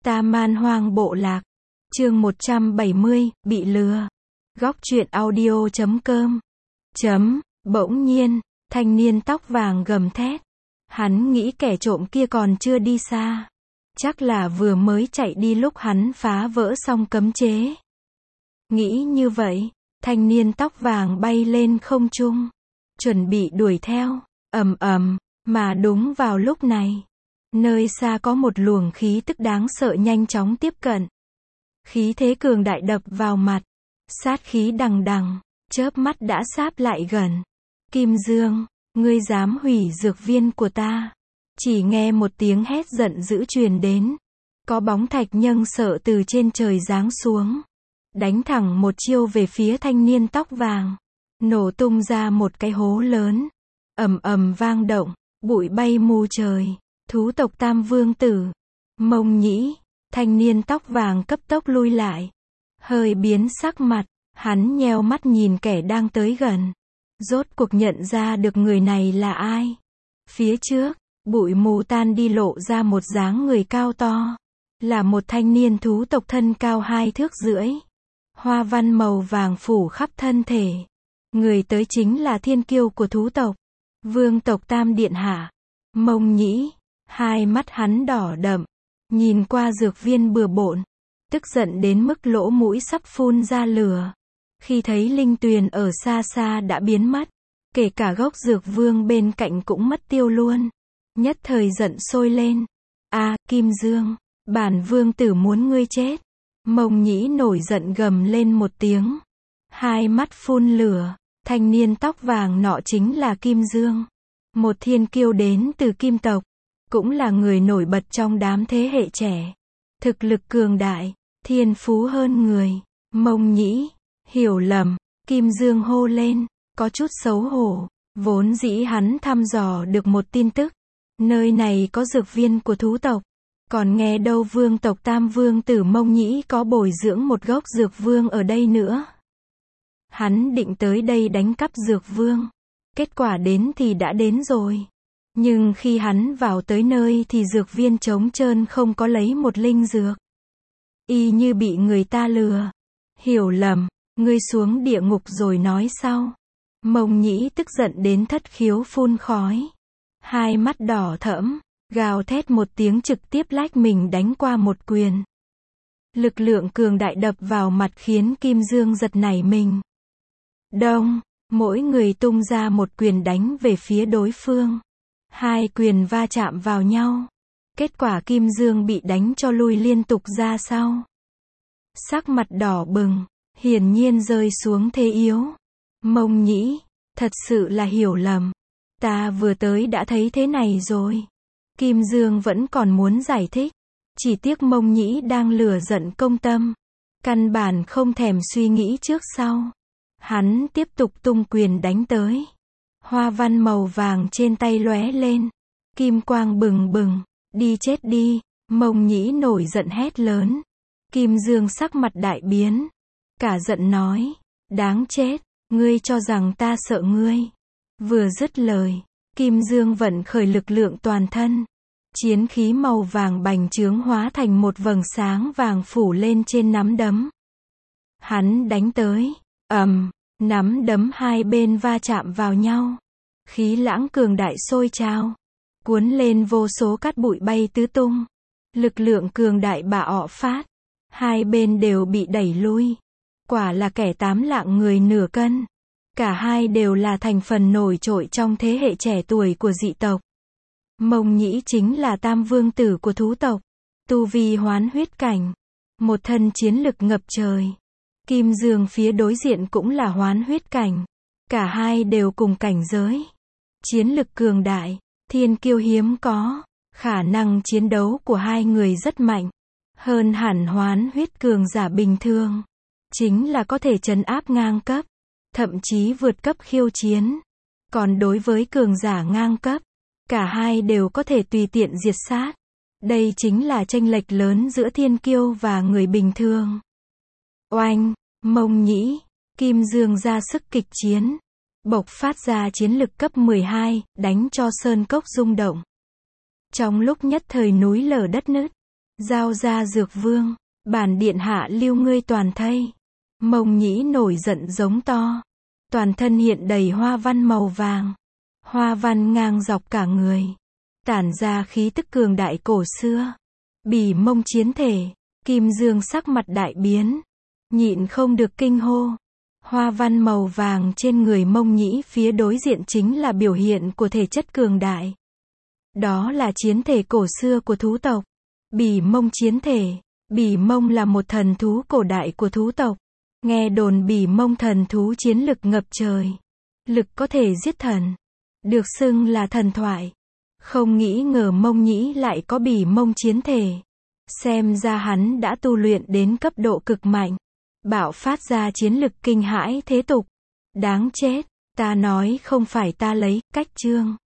Ta Man Hoang Bộ Lạc. Chương 170, bị lừa. Góc truyện audio.com. Bỗng nhiên, thanh niên tóc vàng gầm thét. Hắn nghĩ kẻ trộm kia còn chưa đi xa. Chắc là vừa mới chạy đi lúc hắn phá vỡ xong cấm chế. Nghĩ như vậy, thanh niên tóc vàng bay lên không trung, chuẩn bị đuổi theo. Mà đúng vào lúc này, nơi xa có một luồng khí tức đáng sợ nhanh chóng tiếp cận. Khí thế cường đại đập vào mặt, sát khí đằng đằng, chớp mắt đã sáp lại gần. Kim Dương, ngươi dám hủy dược viên của ta? Chỉ nghe một tiếng hét giận dữ truyền đến. Có bóng thạch nhân sợ từ trên trời giáng xuống, đánh thẳng một chiêu về phía thanh niên tóc vàng, nổ tung ra một cái hố lớn. Vang động, bụi bay mù trời. Thú tộc Tam Vương Tử, Mông Nhĩ. Thanh niên tóc vàng cấp tốc lui lại, hơi biến sắc mặt, hắn nheo mắt nhìn kẻ đang tới gần. Rốt cuộc nhận ra được người này là ai. Phía trước, bụi mù tan đi lộ ra một dáng người cao to. Là một thanh niên thú tộc thân cao 2 thước rưỡi. Hoa văn màu vàng phủ khắp thân thể. Người tới chính là thiên kiêu của thú tộc, Vương tộc Tam Điện Hạ, Mông Nhĩ. Hai mắt hắn đỏ đậm, nhìn qua dược viên bừa bộn, tức giận đến mức lỗ mũi sắp phun ra lửa. Khi thấy linh tuyền ở xa xa đã biến mất, kể cả gốc dược vương bên cạnh cũng mất tiêu luôn. Nhất thời giận sôi lên. Kim Dương, bản vương tử muốn ngươi chết. Mông Nhĩ nổi giận gầm lên một tiếng, hai mắt phun lửa. Thanh niên tóc vàng nọ chính là Kim Dương, một thiên kiêu đến từ Kim tộc, cũng là người nổi bật trong đám thế hệ trẻ. Thực lực cường đại, thiên phú hơn người. Mông Nhĩ, hiểu lầm. Kim Dương hô lên, có chút xấu hổ. Vốn dĩ hắn thăm dò được một tin tức. Nơi này có dược viên của thú tộc. Còn nghe đâu vương tộc Tam Vương Tử Mông Nhĩ có bồi dưỡng một gốc dược vương ở đây nữa. Hắn định tới đây đánh cắp dược vương. Kết quả đến thì đã đến rồi. Nhưng khi hắn vào tới nơi thì dược viên trống trơn, không có lấy một linh dược. Y như bị người ta lừa. Hiểu lầm, ngươi xuống địa ngục rồi nói sau. Mông Nhĩ tức giận đến thất khiếu phun khói. Hai mắt đỏ thẫm, gào thét một tiếng trực tiếp lách mình đánh qua một quyền. Lực lượng cường đại đập vào mặt khiến Kim Dương giật nảy mình. Đông, mỗi người tung ra một quyền đánh về phía đối phương. Hai quyền va chạm vào nhau. Kết quả Kim Dương bị đánh cho lui liên tục ra sau. Sắc mặt đỏ bừng, hiển nhiên rơi xuống thế yếu. Mông Nhĩ, thật sự là hiểu lầm. Ta vừa tới đã thấy thế này rồi. Kim Dương vẫn còn muốn giải thích. Chỉ tiếc Mông Nhĩ đang lửa giận công tâm. Căn bản không thèm suy nghĩ trước sau. Hắn tiếp tục tung quyền đánh tới. Hoa văn màu vàng trên tay lóe lên. Kim quang bừng bừng. Đi chết đi. Mông Nhĩ nổi giận hét lớn. Kim Dương sắc mặt đại biến. Cả giận nói. Đáng chết. Ngươi cho rằng ta sợ ngươi. Vừa dứt lời, Kim Dương vận khởi lực lượng toàn thân. Chiến khí màu vàng bành trướng hóa thành một vầng sáng vàng phủ lên trên nắm đấm. Hắn đánh tới. Nắm đấm hai bên va chạm vào nhau. Khí lãng cường đại sôi trào, cuốn lên vô số cát bụi bay tứ tung. Lực lượng cường đại bạo phát. Hai bên đều bị đẩy lui. Quả là kẻ tám lạng người nửa cân. Cả hai đều là thành phần nổi trội trong thế hệ trẻ tuổi của dị tộc. Mông Nhĩ chính là Tam Vương Tử của thú tộc. Tu vi hoán huyết cảnh. Một thân chiến lực ngập trời. Kim Dương phía đối diện cũng là hoán huyết cảnh. Cả hai đều cùng cảnh giới. Chiến lực cường đại, thiên kiêu hiếm có. Khả năng chiến đấu của hai người rất mạnh. Hơn hẳn hoán huyết cường giả bình thường. Chính là có thể trấn áp ngang cấp. Thậm chí vượt cấp khiêu chiến. Còn đối với cường giả ngang cấp, cả hai đều có thể tùy tiện diệt sát. Đây chính là chênh lệch lớn giữa thiên kiêu và người bình thường. Oanh, Mông Nhĩ, Kim Dương ra sức kịch chiến. Bộc phát ra chiến lực cấp 12, đánh cho sơn cốc rung động. Trong lúc nhất thời núi lở đất nứt. Giao ra dược vương, bản điện hạ lưu ngươi toàn thây. Mông Nhĩ nổi giận giống to. Toàn thân hiện đầy hoa văn màu vàng. Hoa văn ngang dọc cả người. Tản ra khí tức cường đại cổ xưa. Bỉ Mông chiến thể. Kim Dương sắc mặt đại biến. Nhịn không được kinh hô. Hoa văn màu vàng trên người Mông Nhĩ phía đối diện chính là biểu hiện của thể chất cường đại. Đó là chiến thể cổ xưa của thú tộc. Bỉ Mông chiến thể. Bỉ Mông là một thần thú cổ đại của thú tộc. Nghe đồn Bỉ Mông thần thú chiến lực ngập trời. Lực có thể giết thần. Được xưng là thần thoại. Không nghĩ ngờ Mông Nhĩ lại có Bỉ Mông chiến thể. Xem ra hắn đã tu luyện đến cấp độ cực mạnh. Bạo phát ra chiến lực kinh hãi thế tục. Đáng chết, ta nói không phải ta lấy cách chương.